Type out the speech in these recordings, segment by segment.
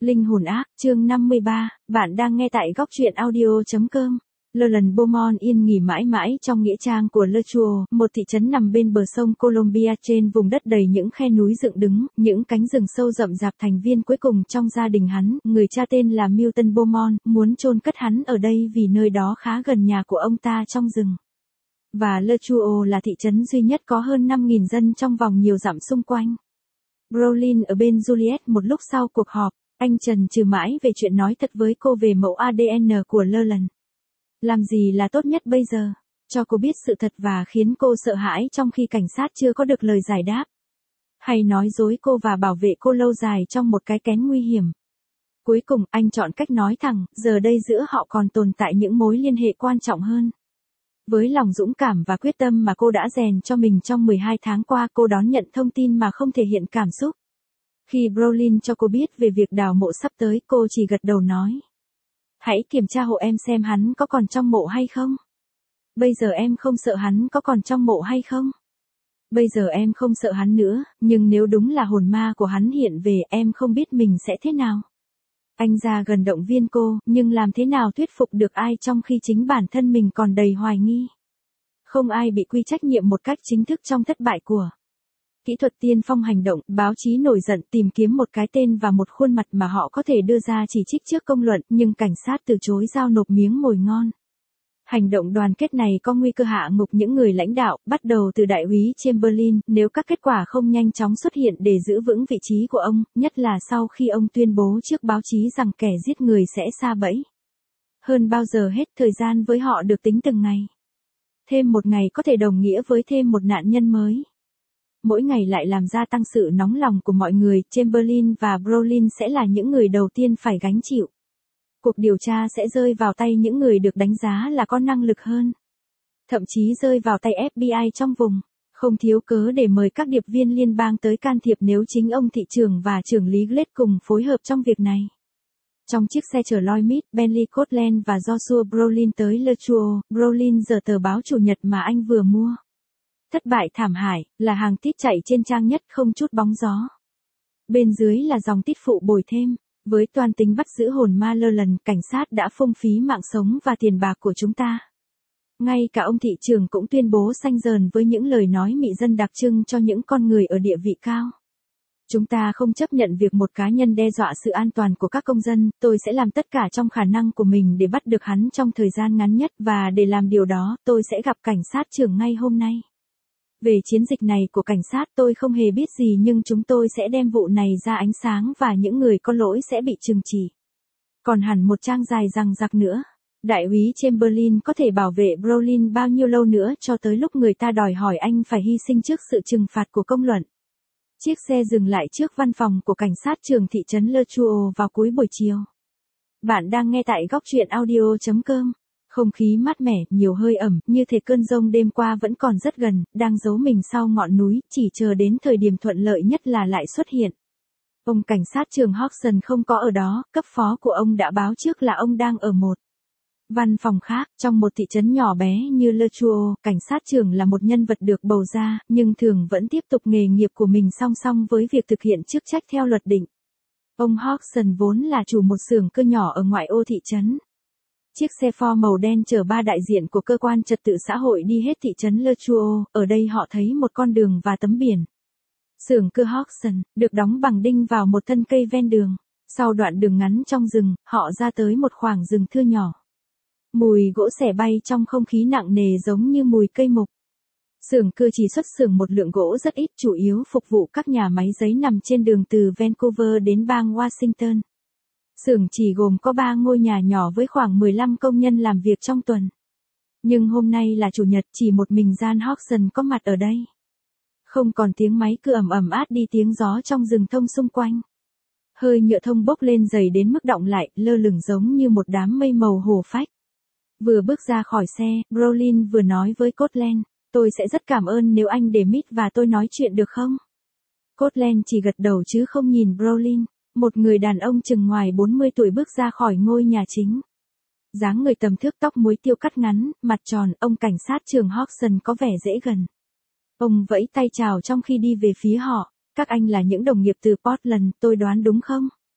Linh hồn ác, chương 53, bạn đang nghe tại góc truyện audio.com. Lowland Beaumont yên nghỉ mãi mãi trong nghĩa trang của Le Chouo, một thị trấn nằm bên bờ sông Columbia trên vùng đất đầy những khe núi dựng đứng, những cánh rừng sâu rậm rạp. Thành viên cuối cùng trong gia đình hắn, người cha tên là Milton Beaumont, muốn chôn cất hắn ở đây vì nơi đó khá gần nhà của ông ta trong rừng. Và Le Chouo là thị trấn duy nhất có hơn 5.000 dân trong vòng nhiều dặm xung quanh. Brolin ở bên Juliet một lúc sau cuộc họp, anh chần chừ mãi về chuyện nói thật với cô về mẫu ADN của Lowland. Làm gì là tốt nhất bây giờ? Cho cô biết sự thật và khiến cô sợ hãi trong khi cảnh sát chưa có được lời giải đáp. Hay nói dối cô và bảo vệ cô lâu dài trong một cái kén nguy hiểm. Cuối cùng anh chọn cách nói thẳng, giờ đây giữa họ còn tồn tại những mối liên hệ quan trọng hơn. Với lòng dũng cảm và quyết tâm mà cô đã rèn cho mình trong 12 tháng qua, cô đón nhận thông tin mà không thể hiện cảm xúc. Khi Brolin cho cô biết về việc đào mộ sắp tới, cô chỉ gật đầu nói. Hãy kiểm tra hộ em xem hắn có còn trong mộ hay không. Bây giờ em không sợ hắn có còn trong mộ hay không? Bây giờ em không sợ hắn nữa, nhưng nếu đúng là hồn ma của hắn hiện về, em không biết mình sẽ thế nào. Anh ra gần động viên cô, nhưng làm thế nào thuyết phục được ai trong khi chính bản thân mình còn đầy hoài nghi. Không ai bị quy trách nhiệm một cách chính thức trong thất bại của kỹ thuật tiên phong hành động. Báo chí nổi giận tìm kiếm một cái tên và một khuôn mặt mà họ có thể đưa ra chỉ trích trước công luận, nhưng cảnh sát từ chối giao nộp miếng mồi ngon. Hành động đoàn kết này có nguy cơ hạ ngục những người lãnh đạo, bắt đầu từ đại úy Chamberlain, nếu các kết quả không nhanh chóng xuất hiện để giữ vững vị trí của ông, nhất là sau khi ông tuyên bố trước báo chí rằng kẻ giết người sẽ sa bẫy. Hơn bao giờ hết, thời gian với họ được tính từng ngày. Thêm một ngày có thể đồng nghĩa với thêm một nạn nhân mới. Mỗi ngày lại làm gia tăng sự nóng lòng của mọi người. Chamberlain và Brolin sẽ là những người đầu tiên phải gánh chịu. Cuộc điều tra sẽ rơi vào tay những người được đánh giá là có năng lực hơn. Thậm chí rơi vào tay FBI trong vùng. Không thiếu cớ để mời các điệp viên liên bang tới can thiệp nếu chính ông thị trưởng và trưởng lý Glade cùng phối hợp trong việc này. Trong chiếc xe chở Lloyd Mead, Bentley Cortland và Joshua Brolin tới Le Chouo, Brolin giở tờ báo Chủ nhật mà anh vừa mua. Thất bại thảm hại, là hàng tít chạy trên trang nhất không chút bóng gió. Bên dưới là dòng tít phụ bồi thêm. Với toan tính bắt giữ hồn ma Lowland, cảnh sát đã phung phí mạng sống và tiền bạc của chúng ta. Ngay cả ông thị trưởng cũng tuyên bố xanh dờn với những lời nói mị dân đặc trưng cho những con người ở địa vị cao. Chúng ta không chấp nhận việc một cá nhân đe dọa sự an toàn của các công dân. Tôi sẽ làm tất cả trong khả năng của mình để bắt được hắn trong thời gian ngắn nhất, và để làm điều đó, tôi sẽ gặp cảnh sát trưởng ngay hôm nay. Về chiến dịch này của cảnh sát tôi không hề biết gì, nhưng chúng tôi sẽ đem vụ này ra ánh sáng và những người có lỗi sẽ bị trừng trị. Còn hẳn một trang dài dằng dặc nữa. Đại úy Chamberlain có thể bảo vệ Brolin bao nhiêu lâu nữa cho tới lúc người ta đòi hỏi anh phải hy sinh trước sự trừng phạt của công luận. Chiếc xe dừng lại trước văn phòng của cảnh sát trưởng thị trấn Le Chouo vào cuối buổi chiều. Bạn đang nghe tại góc truyện audio.com. Không khí mát mẻ, nhiều hơi ẩm, như thể cơn giông đêm qua vẫn còn rất gần, đang giấu mình sau ngọn núi, chỉ chờ đến thời điểm thuận lợi nhất là lại xuất hiện. Ông cảnh sát trưởng Hodgson không có ở đó, cấp phó của ông đã báo trước là ông đang ở một văn phòng khác. Trong một thị trấn nhỏ bé như Le Chouo, cảnh sát trưởng là một nhân vật được bầu ra, nhưng thường vẫn tiếp tục nghề nghiệp của mình song song với việc thực hiện chức trách theo luật định. Ông Hodgson vốn là chủ một xưởng cơ nhỏ ở ngoại ô thị trấn. Chiếc xe Ford màu đen chở 3 đại diện của cơ quan trật tự xã hội đi hết thị trấn Le Chouo. Ở đây họ thấy một con đường và tấm biển. Xưởng cơ Hodgson, được đóng bằng đinh vào một thân cây ven đường. Sau đoạn đường ngắn trong rừng, họ ra tới một khoảng rừng thưa nhỏ. Mùi gỗ xẻ bay trong không khí nặng nề giống như mùi cây mục. Xưởng cơ chỉ xuất xưởng một lượng gỗ rất ít, chủ yếu phục vụ các nhà máy giấy nằm trên đường từ Vancouver đến bang Washington. Xưởng chỉ gồm có 3 ngôi nhà nhỏ với khoảng 15 công nhân làm việc trong tuần. Nhưng hôm nay là Chủ nhật, chỉ một mình Jan Hodgson có mặt ở đây. Không còn tiếng máy cưa ầm át đi tiếng gió trong rừng thông xung quanh. Hơi nhựa thông bốc lên dày đến mức đọng lại, lơ lửng giống như một đám mây màu hổ phách. Vừa bước ra khỏi xe, Brolin vừa nói với Cortland, tôi sẽ rất cảm ơn nếu anh để Mead và tôi nói chuyện được không? Cortland chỉ gật đầu chứ không nhìn Brolin. Một người đàn ông chừng ngoài 40 tuổi bước ra khỏi ngôi nhà chính. Dáng người tầm thước, tóc muối tiêu cắt ngắn, mặt tròn. Ông cảnh sát trưởng Hodgson có vẻ dễ gần. Ông vẫy tay chào trong khi đi về phía họ. Các anh là những đồng nghiệp từ Portland, tôi đoán đúng không?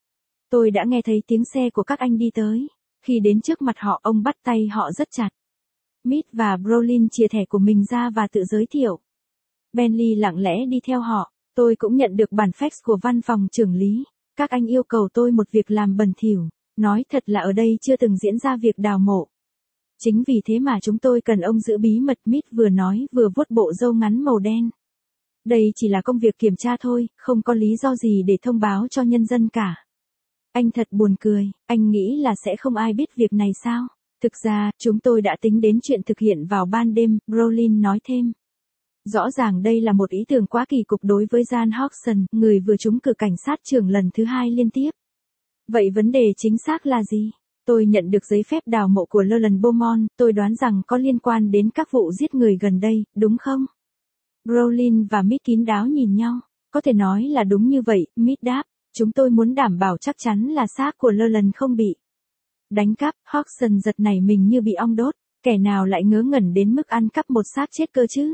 Tôi đã nghe thấy tiếng xe của các anh đi tới. Khi đến trước mặt họ, ông bắt tay họ rất chặt. Mitt và Brolin chia thẻ của mình ra và tự giới thiệu. Bentley lặng lẽ đi theo họ. Tôi cũng nhận được bản fax của văn phòng trưởng lý. Các anh yêu cầu tôi một việc làm bẩn thỉu. Nói thật là ở đây chưa từng diễn ra việc đào mộ. Chính vì thế mà chúng tôi cần ông giữ bí mật, Mitt vừa nói vừa vuốt bộ râu ngắn màu đen. Đây chỉ là công việc kiểm tra thôi, không có lý do gì để thông báo cho nhân dân cả. Anh thật buồn cười, anh nghĩ là sẽ không ai biết việc này sao? Thực ra, chúng tôi đã tính đến chuyện thực hiện vào ban đêm, Brolin nói thêm. Rõ ràng đây là một ý tưởng quá kỳ cục đối với Jan Hodgson, người vừa trúng cử cảnh sát trưởng lần thứ 2 liên tiếp. Vậy vấn đề chính xác là gì? Tôi nhận được giấy phép đào mộ của Llewellyn Beaumont, tôi đoán rằng có liên quan đến các vụ giết người gần đây, đúng không? Brolin và Mitt kín đáo nhìn nhau. Có thể nói là đúng như vậy, Mitt đáp. Chúng tôi muốn đảm bảo chắc chắn là xác của Llewellyn không bị đánh cắp. Hodgson giật nảy mình như bị ong đốt. Kẻ nào lại ngớ ngẩn đến mức ăn cắp một xác chết cơ chứ?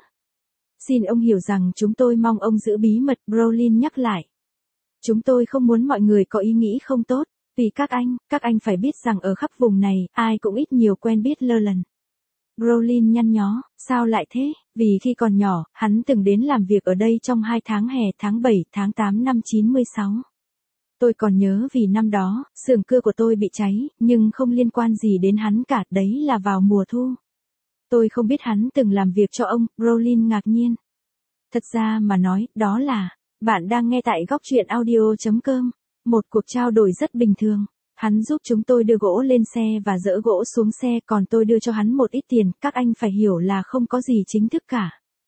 Xin ông hiểu rằng chúng tôi mong ông giữ bí mật, Brolin nhắc lại. Chúng tôi không muốn mọi người có ý nghĩ không tốt. Vì các anh phải biết rằng ở khắp vùng này, ai cũng ít nhiều quen biết Llewellyn. Brolin nhăn nhó, sao lại thế? Vì khi còn nhỏ, hắn từng đến làm việc ở đây trong 2 tháng hè tháng 7, tháng 8 năm 96. Tôi còn nhớ vì năm đó, xưởng cưa của tôi bị cháy, nhưng không liên quan gì đến hắn cả, đấy là vào mùa thu. Tôi không biết hắn từng làm việc cho ông, Brolin ngạc nhiên. Thật ra mà nói, đó là, bạn đang nghe tại góc truyện audio.com, một cuộc trao đổi rất bình thường. Hắn giúp chúng tôi đưa gỗ lên xe và dỡ gỗ xuống xe, còn tôi đưa cho hắn một ít tiền, các anh phải hiểu là không có gì chính thức cả.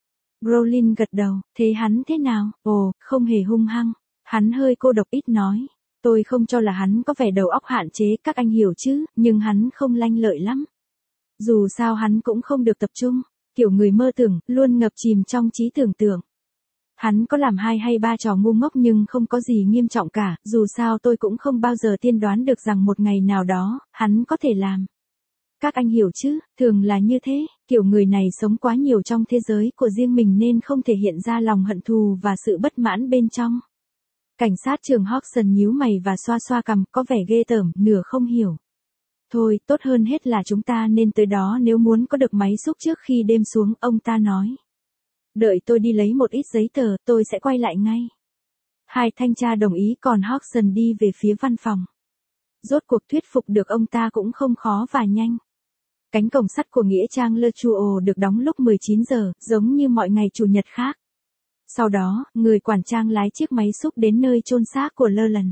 Brolin gật đầu, thế hắn thế nào? Ồ, không hề hung hăng. Hắn hơi cô độc, ít nói. Tôi không cho là hắn có vẻ đầu óc hạn chế, các anh hiểu chứ, nhưng hắn không lanh lợi lắm. Dù sao hắn cũng không được tập trung, kiểu người mơ tưởng, luôn ngập chìm trong trí tưởng tượng. Hắn có làm 2 hay 3 trò ngu ngốc nhưng không có gì nghiêm trọng cả, dù sao tôi cũng không bao giờ tiên đoán được rằng một ngày nào đó, hắn có thể làm. Các anh hiểu chứ, thường là như thế, kiểu người này sống quá nhiều trong thế giới của riêng mình nên không thể hiện ra lòng hận thù và sự bất mãn bên trong. Cảnh sát trưởng Hodgson nhíu mày và xoa xoa cằm, có vẻ ghê tởm, nửa không hiểu. Thôi, tốt hơn hết là chúng ta nên tới đó nếu muốn có được máy xúc trước khi đêm xuống, ông ta nói. Đợi tôi đi lấy một ít giấy tờ, tôi sẽ quay lại ngay. 2 thanh tra đồng ý, còn Hodgson đi về phía văn phòng. Rốt cuộc thuyết phục được ông ta cũng không khó và nhanh. Cánh cổng sắt của nghĩa trang Le Chouo được đóng lúc 19 giờ, giống như mọi ngày chủ nhật khác. Sau đó, người quản trang lái chiếc máy xúc đến nơi chôn xác của Llewellyn.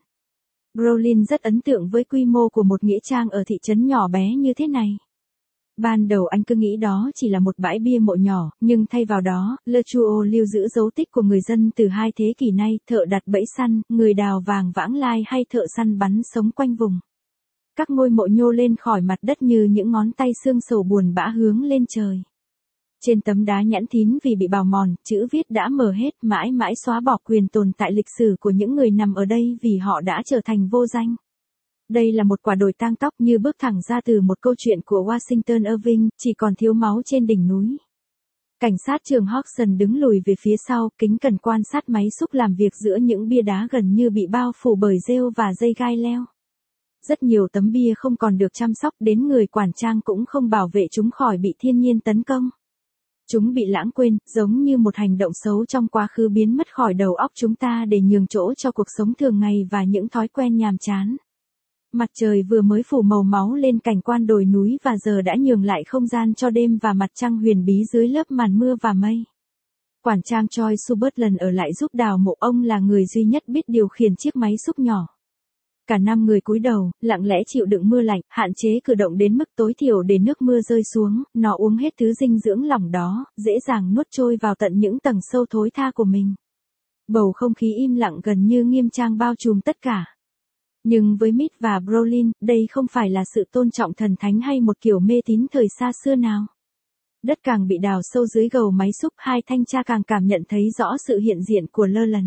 Brolin rất ấn tượng với quy mô của một nghĩa trang ở thị trấn nhỏ bé như thế này. Ban đầu anh cứ nghĩ đó chỉ là một bãi bia mộ nhỏ, nhưng thay vào đó, Le Chouo lưu giữ dấu tích của người dân từ 2 thế kỷ nay, thợ đặt bẫy săn, người đào vàng vãng lai hay thợ săn bắn sống quanh vùng. Các ngôi mộ nhô lên khỏi mặt đất như những ngón tay xương sầu buồn bã hướng lên trời. Trên tấm đá nhẵn thín vì bị bào mòn, chữ viết đã mờ hết, mãi mãi xóa bỏ quyền tồn tại lịch sử của những người nằm ở đây vì họ đã trở thành vô danh. Đây là một quả đồi tang tóc như bước thẳng ra từ một câu chuyện của Washington Irving, chỉ còn thiếu máu trên đỉnh núi. Cảnh sát trưởng Hodgson đứng lùi về phía sau, kính cẩn quan sát máy xúc làm việc giữa những bia đá gần như bị bao phủ bởi rêu và dây gai leo. Rất nhiều tấm bia không còn được chăm sóc, đến người quản trang cũng không bảo vệ chúng khỏi bị thiên nhiên tấn công. Chúng bị lãng quên, giống như một hành động xấu trong quá khứ biến mất khỏi đầu óc chúng ta để nhường chỗ cho cuộc sống thường ngày và những thói quen nhàm chán. Mặt trời vừa mới phủ màu máu lên cảnh quan đồi núi và giờ đã nhường lại không gian cho đêm và mặt trăng huyền bí dưới lớp màn mưa và mây. Quản trang Choi Subertland ở lại giúp đào mộ, ông là người duy nhất biết điều khiển chiếc máy xúc nhỏ. Cả 5 người cúi đầu, lặng lẽ chịu đựng mưa lạnh, hạn chế cử động đến mức tối thiểu để nước mưa rơi xuống, nó uống hết thứ dinh dưỡng lỏng đó, dễ dàng nuốt trôi vào tận những tầng sâu thối tha của mình. Bầu không khí im lặng gần như nghiêm trang bao trùm tất cả. Nhưng với Mitt và Brolin, đây không phải là sự tôn trọng thần thánh hay một kiểu mê tín thời xa xưa nào. Đất càng bị đào sâu dưới gầu máy xúc, 2 thanh tra càng cảm nhận thấy rõ sự hiện diện của Llewellyn.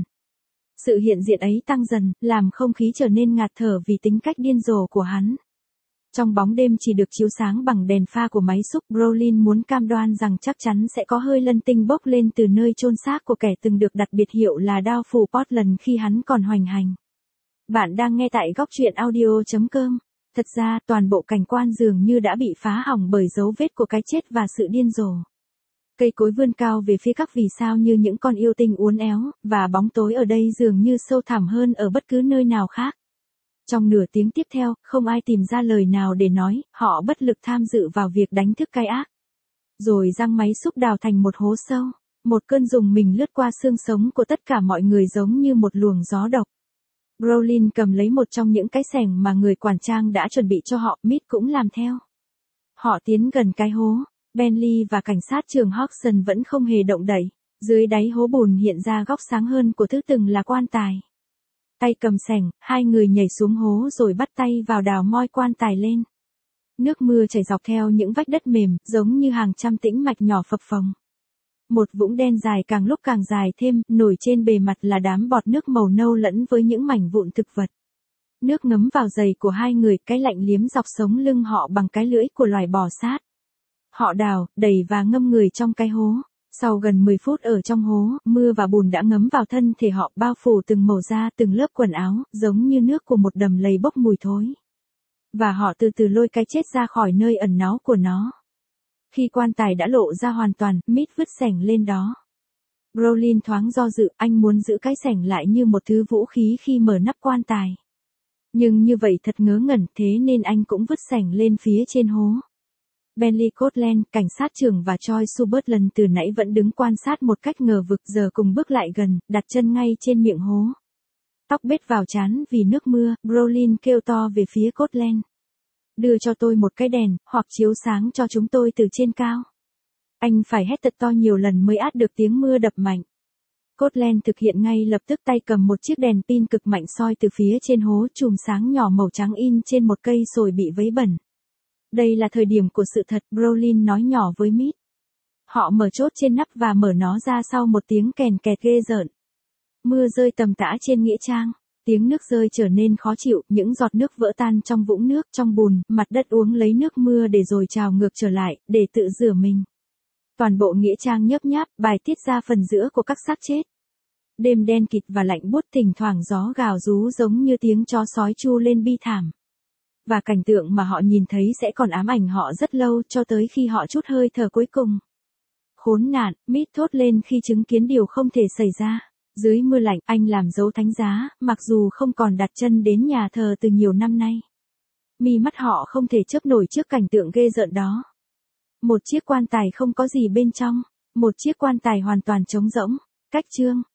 Sự hiện diện ấy tăng dần, làm không khí trở nên ngạt thở vì tính cách điên rồ của hắn. Trong bóng đêm chỉ được chiếu sáng bằng đèn pha của máy xúc, Brolin muốn cam đoan rằng chắc chắn sẽ có hơi lân tinh bốc lên từ nơi chôn xác của kẻ từng được đặt biệt hiệu là đao phủ Portland khi hắn còn hoành hành. Bạn đang nghe tại góc truyện audio.com. Thật ra toàn bộ cảnh quan dường như đã bị phá hỏng bởi dấu vết của cái chết và sự điên rồ. Cây cối vươn cao về phía các vì sao như những con yêu tinh uốn éo, và bóng tối ở đây dường như sâu thẳm hơn ở bất cứ nơi nào khác. Trong nửa tiếng tiếp theo, không ai tìm ra lời nào để nói, họ bất lực tham dự vào việc đánh thức cái ác. Rồi giăng máy xúc đào thành một hố sâu. Một cơn rùng mình lướt qua xương sống của tất cả mọi người giống như một luồng gió độc. Brolin cầm lấy một trong những cái xẻng mà người quản trang đã chuẩn bị cho họ, Mít cũng làm theo. Họ tiến gần cái hố, Bentley và cảnh sát trưởng Hodgson vẫn không hề động đậy. Dưới đáy hố bùn hiện ra góc sáng hơn của thứ từng là quan tài. Tay cầm xẻng, hai người nhảy xuống hố rồi bắt tay vào đào moi quan tài lên. Nước mưa chảy dọc theo những vách đất mềm, giống như hàng trăm tĩnh mạch nhỏ phập phồng. Một vũng đen dài càng lúc càng dài thêm, nổi trên bề mặt là đám bọt nước màu nâu lẫn với những mảnh vụn thực vật. Nước ngấm vào giày của hai người, cái lạnh liếm dọc sống lưng họ bằng cái lưỡi của loài bò sát. Họ đào, đẩy và ngâm người trong cái hố. Sau gần 10 phút ở trong hố, mưa và bùn đã ngấm vào thân thể họ, bao phủ từng màu da, từng lớp quần áo, giống như nước của một đầm lầy bốc mùi thối. Và họ từ từ lôi cái chết ra khỏi nơi ẩn náu của nó. Khi quan tài đã lộ ra hoàn toàn, Mít vứt xẻng lên đó. Brolin thoáng do dự, anh muốn giữ cái xẻng lại như một thứ vũ khí khi mở nắp quan tài. Nhưng như vậy thật ngớ ngẩn, thế nên anh cũng vứt xẻng lên phía trên hố. Bentley Copeland, cảnh sát trưởng và Troy Sutherland từ nãy vẫn đứng quan sát một cách ngờ vực, giờ cùng bước lại gần, đặt chân ngay trên miệng hố. Tóc bết vào trán vì nước mưa, Brolin kêu to về phía Copeland. Đưa cho tôi một cái đèn, hoặc chiếu sáng cho chúng tôi từ trên cao. Anh phải hét thật to nhiều lần mới át được tiếng mưa đập mạnh. Copeland thực hiện ngay lập tức, tay cầm một chiếc đèn pin cực mạnh soi từ phía trên hố, chùm sáng nhỏ màu trắng in trên một cây sồi bị vấy bẩn. Đây là thời điểm của sự thật, Brolin nói nhỏ với Mít. Họ mở chốt trên nắp và mở nó ra sau một tiếng kèn kẹt ghê rợn. Mưa rơi tầm tã trên nghĩa trang. Tiếng nước rơi trở nên khó chịu, những giọt nước vỡ tan trong vũng nước, trong bùn, mặt đất uống lấy nước mưa để rồi trào ngược trở lại, để tự rửa mình. Toàn bộ nghĩa trang nhấp nháp, bài tiết ra phần giữa của các xác chết. Đêm đen kịt và lạnh buốt, thỉnh thoảng gió gào rú giống như tiếng chó sói tru lên bi thảm. Và cảnh tượng mà họ nhìn thấy sẽ còn ám ảnh họ rất lâu, cho tới khi họ trút hơi thở cuối cùng. Khốn nạn, Mít thốt lên khi chứng kiến điều không thể xảy ra. Dưới mưa lạnh, anh làm dấu thánh giá, mặc dù không còn đặt chân đến nhà thờ từ nhiều năm nay. Mi mắt họ không thể chớp nổi trước cảnh tượng ghê rợn đó. Một chiếc quan tài không có gì bên trong. Một chiếc quan tài hoàn toàn trống rỗng. Cách chương.